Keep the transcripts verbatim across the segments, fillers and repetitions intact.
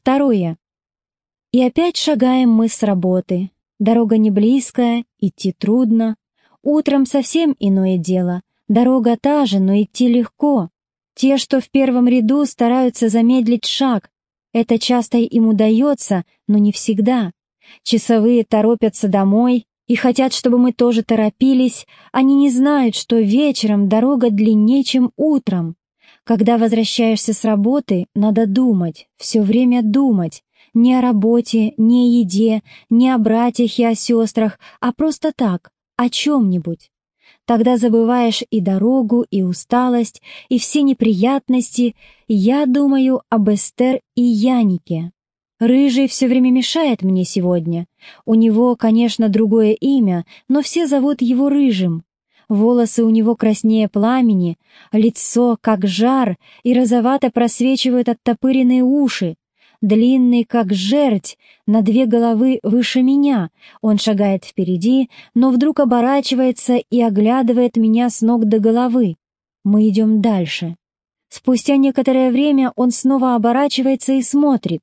Второе. И опять шагаем мы с работы. Дорога не близкая, идти трудно. Утром совсем иное дело. Дорога та же, но идти легко. Те, что в первом ряду, стараются замедлить шаг. Это часто им удается, но не всегда. Часовые торопятся домой и хотят, чтобы мы тоже торопились. Они не знают, что вечером дорога длиннее, чем утром. Когда возвращаешься с работы, надо думать, все время думать. Не о работе, не о еде, не о братьях и о сестрах, а просто так, о чем-нибудь. Тогда забываешь и дорогу, и усталость, и все неприятности. Я думаю об Эстер и Янике. Рыжий все время мешает мне сегодня. У него, конечно, другое имя, но все зовут его Рыжим. Волосы у него краснее пламени, лицо как жар, и розовато просвечивают оттопыренные уши. Длинный, как жерть, на две головы выше меня. Он шагает впереди, но вдруг оборачивается и оглядывает меня с ног до головы. Мы идем дальше. Спустя некоторое время он снова оборачивается и смотрит.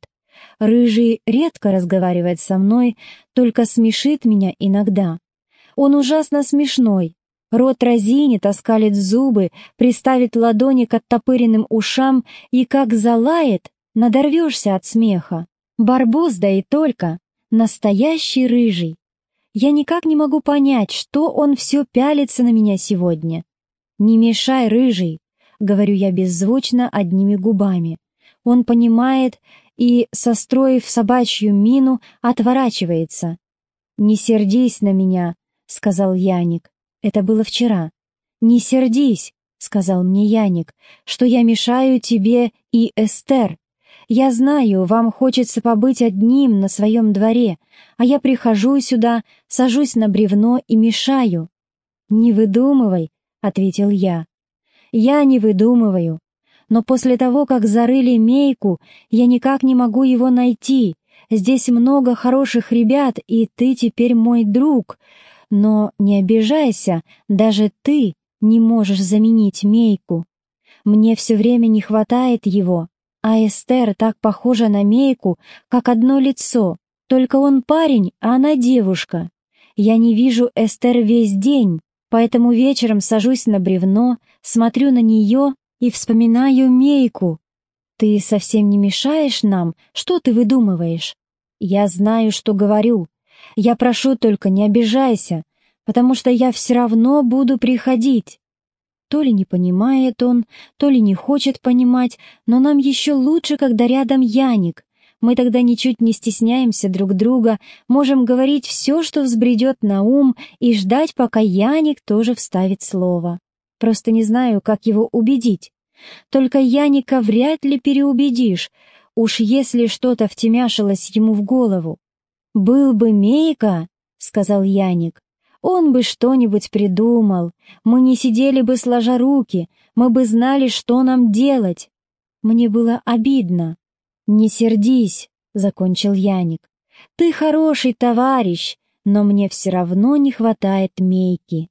Рыжий редко разговаривает со мной, только смешит меня иногда. Он ужасно смешной. Рот разинет, оскалит зубы, приставит ладони к оттопыренным ушам и как залает, надорвешься от смеха. Барбос, да и только. Настоящий Рыжий. Я никак не могу понять, что он все пялится на меня сегодня. «Не мешай, Рыжий», — говорю я беззвучно одними губами. Он понимает и, состроив собачью мину, отворачивается. «Не сердись на меня», — сказал Яник. Это было вчера. «Не сердись», — сказал мне Яник, — «что я мешаю тебе и Эстер. Я знаю, вам хочется побыть одним на своем дворе, а я прихожу сюда, сажусь на бревно и мешаю». «Не выдумывай», — ответил я. «Я не выдумываю. Но после того, как зарыли Мейку, я никак не могу его найти. Здесь много хороших ребят, и ты теперь мой друг. Но не обижайся, даже ты не можешь заменить Мейку. Мне все время не хватает его, а Эстер так похожа на Мейку, как одно лицо. Только он парень, а она девушка. Я не вижу Эстер весь день, поэтому вечером сажусь на бревно, смотрю на нее и вспоминаю Мейку. Ты совсем не мешаешь нам? Что ты выдумываешь? Я знаю, что говорю. Я прошу, только не обижайся, потому что я все равно буду приходить». То ли не понимает он, то ли не хочет понимать, но нам еще лучше, когда рядом Яник. Мы тогда ничуть не стесняемся друг друга, можем говорить все, что взбредет на ум, и ждать, пока Яник тоже вставит слово. Просто не знаю, как его убедить. Только Яника вряд ли переубедишь, уж если что-то втемяшилось ему в голову. «Был бы Мейка», — сказал Яник, — «он бы что-нибудь придумал. Мы не сидели бы сложа руки, мы бы знали, что нам делать». Мне было обидно. «Не сердись», — закончил Яник. «Ты хороший товарищ, но мне все равно не хватает Мейки».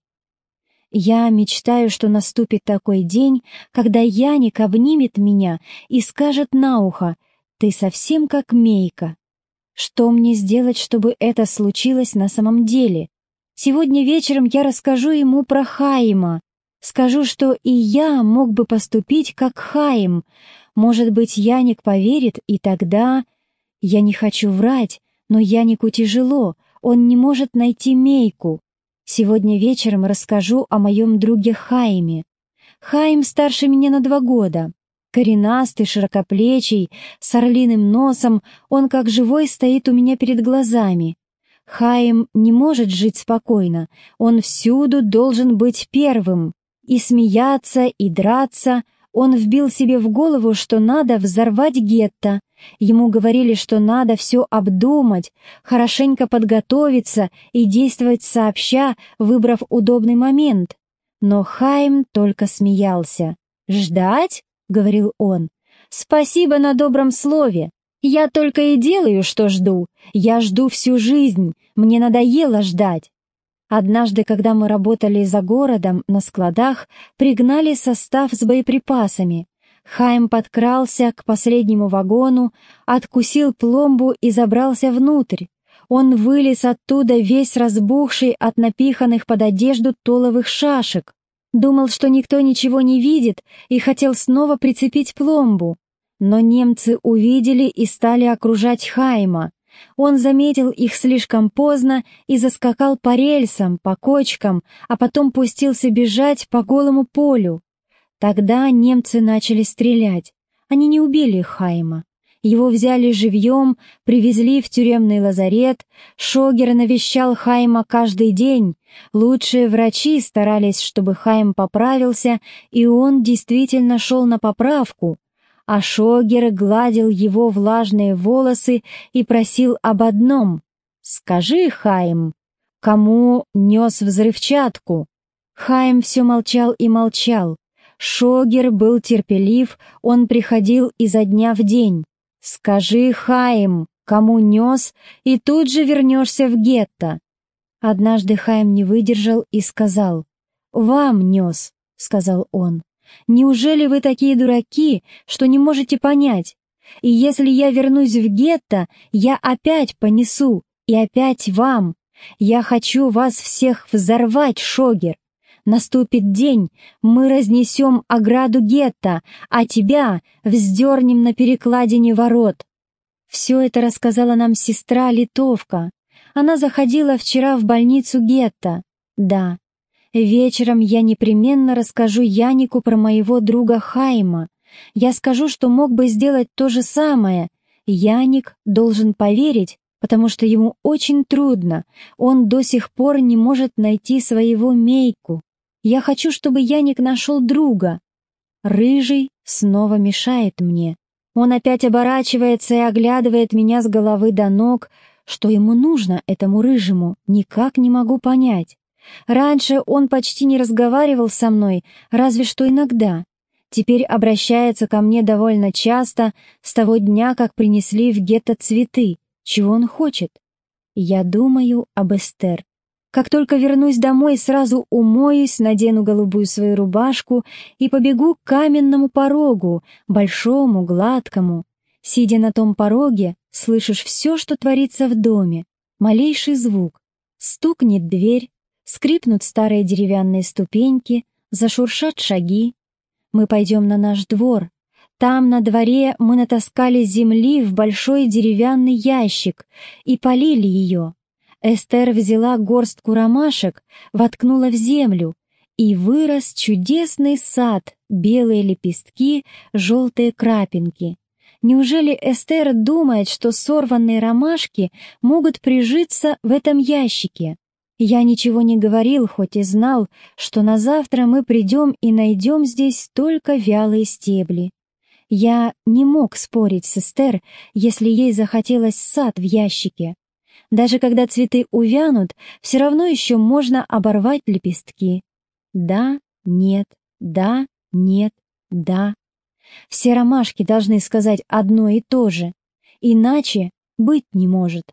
Я мечтаю, что наступит такой день, когда Яник обнимет меня и скажет на ухо: «Ты совсем как Мейка». Что мне сделать, чтобы это случилось на самом деле? Сегодня вечером я расскажу ему про Хаима. Скажу, что и я мог бы поступить как Хаим. Может быть, Яник поверит, и тогда... Я не хочу врать, но Янику тяжело, он не может найти Мейку. Сегодня вечером расскажу о моем друге Хаиме. Хаим старше меня на два года. Коренастый, широкоплечий, с орлиным носом, он как живой стоит у меня перед глазами. Хаим не может жить спокойно, он всюду должен быть первым. И смеяться, и драться. Он вбил себе в голову, что надо взорвать гетто. Ему говорили, что надо все обдумать, хорошенько подготовиться и действовать сообща, выбрав удобный момент. Но Хаим только смеялся. «Ждать?» — говорил он. «Спасибо на добром слове. Я только и делаю, что жду. Я жду всю жизнь. Мне надоело ждать». Однажды, когда мы работали за городом на складах, пригнали состав с боеприпасами. Хайм подкрался к последнему вагону, откусил пломбу и забрался внутрь. Он вылез оттуда весь разбухший от напиханных под одежду толовых шашек. Думал, что никто ничего не видит, и хотел снова прицепить пломбу. Но немцы увидели и стали окружать Хайма. Он заметил их слишком поздно и заскакал по рельсам, по кочкам, а потом пустился бежать по голому полю. Тогда немцы начали стрелять. Они не убили Хайма. Его взяли живьем, привезли в тюремный лазарет. Шогер навещал Хайма каждый день. Лучшие врачи старались, чтобы Хайм поправился, и он действительно шел на поправку. А Шогер гладил его влажные волосы и просил об одном: «Скажи, Хайм, кому нес взрывчатку?» Хайм все молчал и молчал. Шогер был терпелив, он приходил изо дня в день. «Скажи, Хайм, кому нес, и тут же вернешься в гетто». Однажды Хайм не выдержал и сказал: «Вам нес», — сказал он. «Неужели вы такие дураки, что не можете понять? И если я вернусь в гетто, я опять понесу, и опять вам. Я хочу вас всех взорвать, Шогер. Наступит день, мы разнесем ограду гетто, а тебя вздернем на перекладине ворот». Все это рассказала нам сестра-литовка. Она заходила вчера в больницу гетто. Да, вечером я непременно расскажу Янику про моего друга Хайма. Я скажу, что мог бы сделать то же самое. Яник должен поверить, потому что ему очень трудно. Он до сих пор не может найти своего Мейку. Я хочу, чтобы Яник нашел друга. Рыжий снова мешает мне. Он опять оборачивается и оглядывает меня с головы до ног. Что ему нужно, этому рыжему, никак не могу понять. Раньше он почти не разговаривал со мной, разве что иногда. Теперь обращается ко мне довольно часто, с того дня, как принесли в гетто цветы. Чего он хочет? Я думаю об Эстер. Как только вернусь домой, сразу умоюсь, надену голубую свою рубашку и побегу к каменному порогу, большому, гладкому. Сидя на том пороге, слышишь все, что творится в доме, малейший звук. Стукнет дверь, скрипнут старые деревянные ступеньки, зашуршат шаги. Мы пойдем на наш двор. Там на дворе мы натаскали земли в большой деревянный ящик и полили ее. Эстер взяла горстку ромашек, воткнула в землю, и вырос чудесный сад, белые лепестки, желтые крапинки. Неужели Эстер думает, что сорванные ромашки могут прижиться в этом ящике? Я ничего не говорил, хоть и знал, что на завтра мы придем и найдем здесь только вялые стебли. Я не мог спорить с Эстер, если ей захотелось сад в ящике. Даже когда цветы увянут, все равно еще можно оборвать лепестки. Да, нет, да, нет, да. Все ромашки должны сказать одно и то же, иначе быть не может.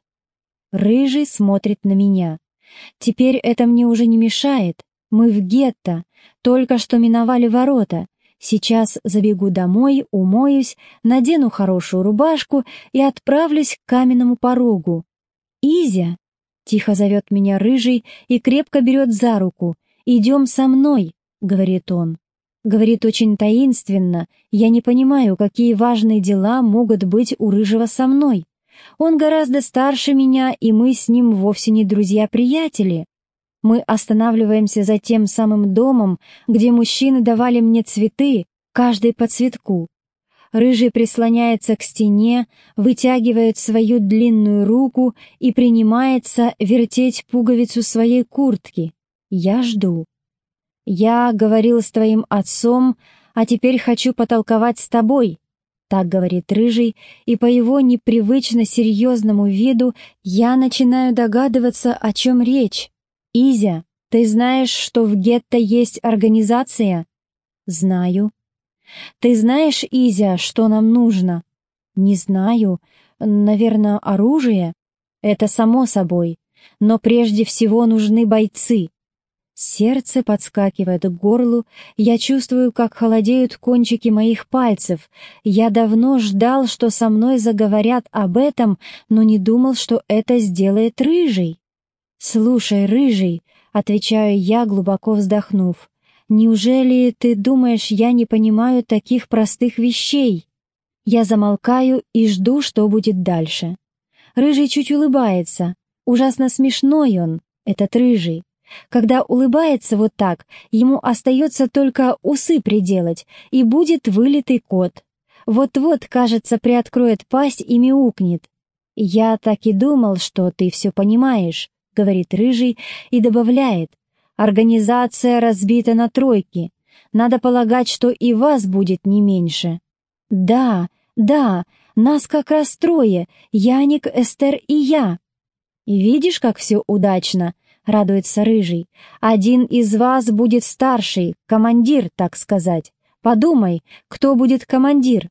Рыжий смотрит на меня. Теперь это мне уже не мешает. Мы в гетто, только что миновали ворота. Сейчас забегу домой, умоюсь, надену хорошую рубашку и отправлюсь к каменному порогу. «Изя!» — тихо зовет меня Рыжий и крепко берет за руку. «Идем со мной!» — говорит он. Говорит очень таинственно. Я не понимаю, какие важные дела могут быть у Рыжего со мной. Он гораздо старше меня, и мы с ним вовсе не друзья-приятели. Мы останавливаемся за тем самым домом, где мужчины давали мне цветы, каждый по цветку. Рыжий прислоняется к стене, вытягивает свою длинную руку и принимается вертеть пуговицу своей куртки. Я жду. «Я говорил с твоим отцом, а теперь хочу потолковать с тобой», — так говорит Рыжий, и по его непривычно серьезному виду я начинаю догадываться, о чем речь. «Изя, ты знаешь, что в гетто есть организация?» «Знаю». «Ты знаешь, Изя, что нам нужно?» «Не знаю. Наверное, оружие?» «Это само собой. Но прежде всего нужны бойцы». Сердце подскакивает к горлу, я чувствую, как холодеют кончики моих пальцев. Я давно ждал, что со мной заговорят об этом, но не думал, что это сделает Рыжий. «Слушай, Рыжий», — отвечаю я, глубоко вздохнув, — «неужели ты думаешь, я не понимаю таких простых вещей?» Я замолкаю и жду, что будет дальше. Рыжий чуть улыбается. Ужасно смешной он, этот Рыжий. Когда улыбается вот так, ему остается только усы приделать, и будет вылитый кот. Вот-вот, кажется, приоткроет пасть и мяукнет. «Я так и думал, что ты все понимаешь», — говорит Рыжий и добавляет. «Организация разбита на тройки. Надо полагать, что и вас будет не меньше». «Да, да, нас как раз трое, Яник, Эстер и я». «И видишь, как все удачно?» — радуется Рыжий. «Один из вас будет старший, командир, так сказать. Подумай, кто будет командир?»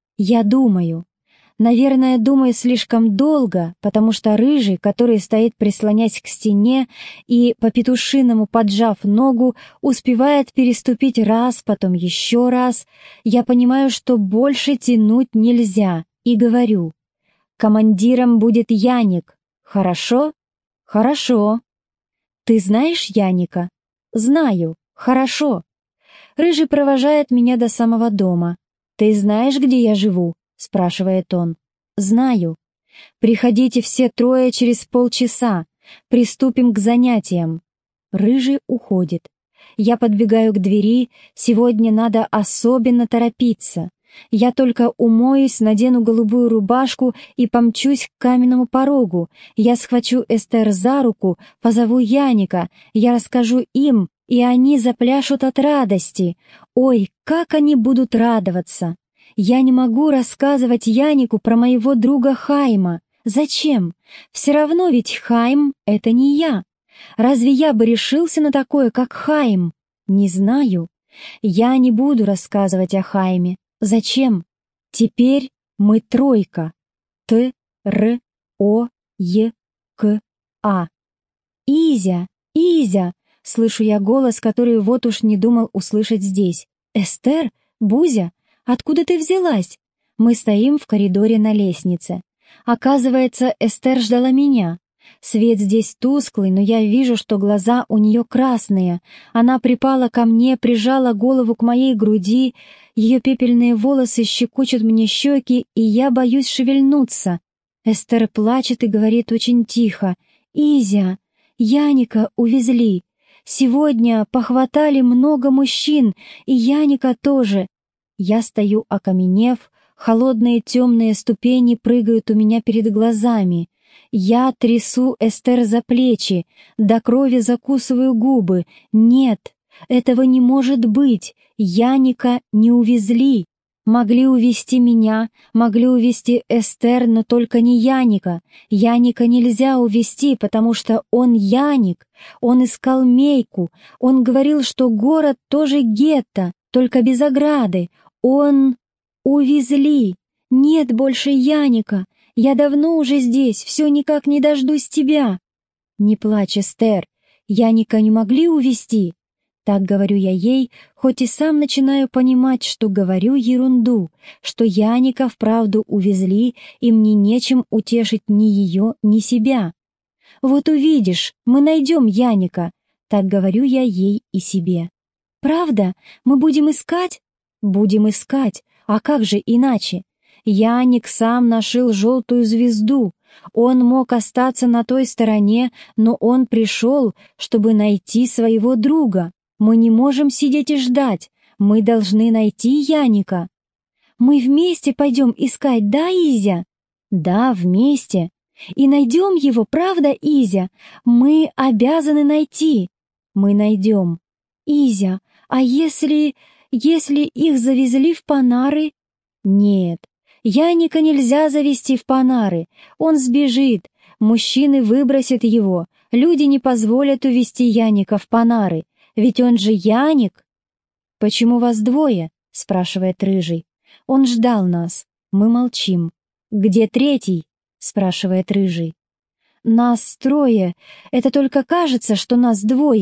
Я думаю. Наверное, думаю слишком долго, потому что Рыжий, который стоит прислонясь к стене и, по-петушиному поджав ногу, успевает переступить раз, потом еще раз. Я понимаю, что больше тянуть нельзя, и говорю. «Командиром будет Яник. Хорошо?» «Хорошо». «Ты знаешь Яника?» «Знаю. Хорошо». Рыжий провожает меня до самого дома. «Ты знаешь, где я живу?» — спрашивает он. «Знаю. Приходите все трое через полчаса. Приступим к занятиям». Рыжий уходит. Я подбегаю к двери. Сегодня надо особенно торопиться. Я только умоюсь, надену голубую рубашку и помчусь к каменному порогу. Я схвачу Эстер за руку, позову Яника. Я расскажу им, и они запляшут от радости. Ой, как они будут радоваться! Я не могу рассказывать Янику про моего друга Хайма. Зачем? Все равно ведь Хайм — это не я. Разве я бы решился на такое, как Хайм? Не знаю. Я не буду рассказывать о Хайме. Зачем? Теперь мы тройка. Т, Р, О, Е, К, А. «Изя! Изя!» — слышу я голос, который вот уж не думал услышать здесь. «Эстер? Бузя? Откуда ты взялась?» Мы стоим в коридоре на лестнице. Оказывается, Эстер ждала меня. Свет здесь тусклый, но я вижу, что глаза у нее красные. Она припала ко мне, прижала голову к моей груди. Ее пепельные волосы щекочут мне щеки, и я боюсь шевельнуться. Эстер плачет и говорит очень тихо. «Изя, Яника увезли. Сегодня похватали много мужчин, и Яника тоже». Я стою окаменев, холодные темные ступени прыгают у меня перед глазами. Я трясу Эстер за плечи, до крови закусываю губы. Нет, этого не может быть, Яника не увезли. Могли увезти меня, могли увезти Эстер, но только не Яника. Яника нельзя увезти, потому что он Яник. Он искал Мейку, он говорил, что город тоже гетто, только без ограды. Он... увезли. Нет больше Яника. Я давно уже здесь, все никак не дождусь тебя. Не плачь, Эстер, Яника не могли увезти. Так говорю я ей, хоть и сам начинаю понимать, что говорю ерунду, что Яника вправду увезли, и мне нечем утешить ни ее, ни себя. Вот увидишь, мы найдем Яника, так говорю я ей и себе. Правда? Мы будем искать? Будем искать, а как же иначе? Яник сам нашил желтую звезду. Он мог остаться на той стороне, но он пришел, чтобы найти своего друга. Мы не можем сидеть и ждать. Мы должны найти Яника. Мы вместе пойдем искать, да, Изя? Да, вместе. И найдем его, правда, Изя? Мы обязаны найти. Мы найдем. Изя, а если... если их завезли в Панары? Нет. Яника нельзя завести в Панары, он сбежит, мужчины выбросят его, люди не позволят увезти Яника в Панары, ведь он же Яник. «Почему вас двое?» — спрашивает Рыжий. Он ждал нас, мы молчим. «Где третий?» — спрашивает Рыжий. «Нас трое, это только кажется, что нас двое», —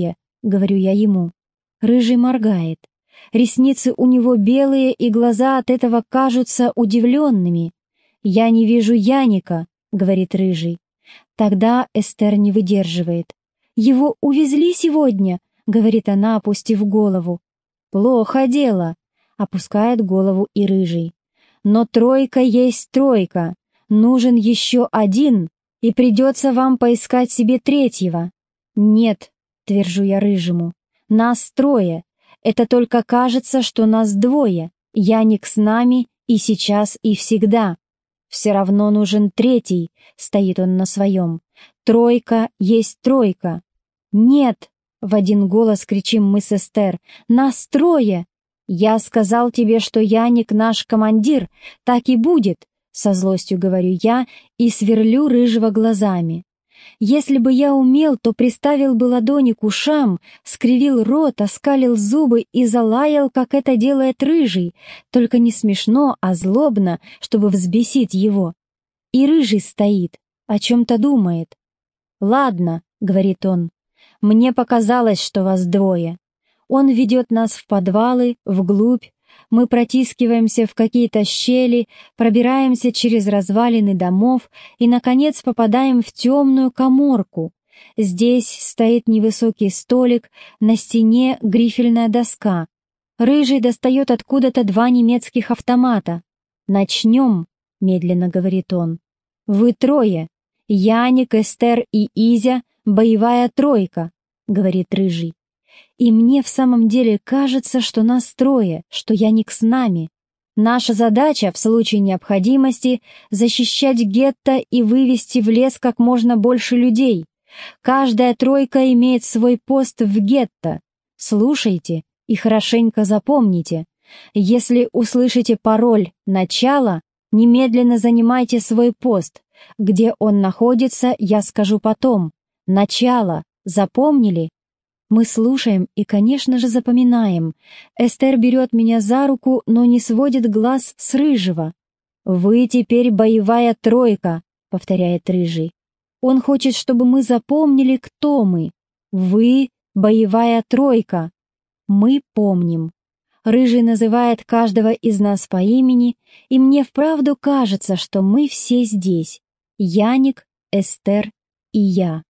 говорю я ему. Рыжий моргает. Ресницы у него белые, и глаза от этого кажутся удивленными. «Я не вижу Яника», — говорит Рыжий. Тогда Эстер не выдерживает. «Его увезли сегодня», — говорит она, опустив голову. «Плохо дело», — опускает голову и Рыжий. «Но тройка есть тройка. Нужен еще один, и придется вам поискать себе третьего». «Нет», — твержу я Рыжему, — «нас трое. Это только кажется, что нас двое. Яник с нами и сейчас, и всегда. Все равно нужен третий», — стоит он на своем. «Тройка есть тройка». «Нет», — в один голос кричим мы с Эстер, — «нас трое». «Я сказал тебе, что Яник наш командир, так и будет», — со злостью говорю я и сверлю Рыжего глазами. Если бы я умел, то приставил бы ладони к ушам, скривил рот, оскалил зубы и залаял, как это делает Рыжий, только не смешно, а злобно, чтобы взбесить его. И Рыжий стоит, о чем-то думает. «Ладно», — говорит он, — «мне показалось, что вас двое». Он ведет нас в подвалы, вглубь, мы протискиваемся в какие-то щели, пробираемся через развалины домов и, наконец, попадаем в темную каморку. Здесь стоит невысокий столик, на стене грифельная доска. Рыжий достает откуда-то два немецких автомата. «Начнем», — медленно говорит он. «Вы трое. Яник, Эстер и Изя — боевая тройка», — говорит Рыжий. И мне в самом деле кажется, что нас трое, что Яник с нами. Наша задача в случае необходимости — защищать гетто и вывести в лес как можно больше людей. Каждая тройка имеет свой пост в гетто. Слушайте и хорошенько запомните. Если услышите пароль «Начало», немедленно занимайте свой пост. Где он находится, я скажу потом. «Начало». Запомнили? Мы слушаем и, конечно же, запоминаем. Эстер берет меня за руку, но не сводит глаз с Рыжего. «Вы теперь боевая тройка», — повторяет Рыжий. Он хочет, чтобы мы запомнили, кто мы. «Вы боевая тройка». Мы помним. Рыжий называет каждого из нас по имени, и мне вправду кажется, что мы все здесь. Яник, Эстер и я.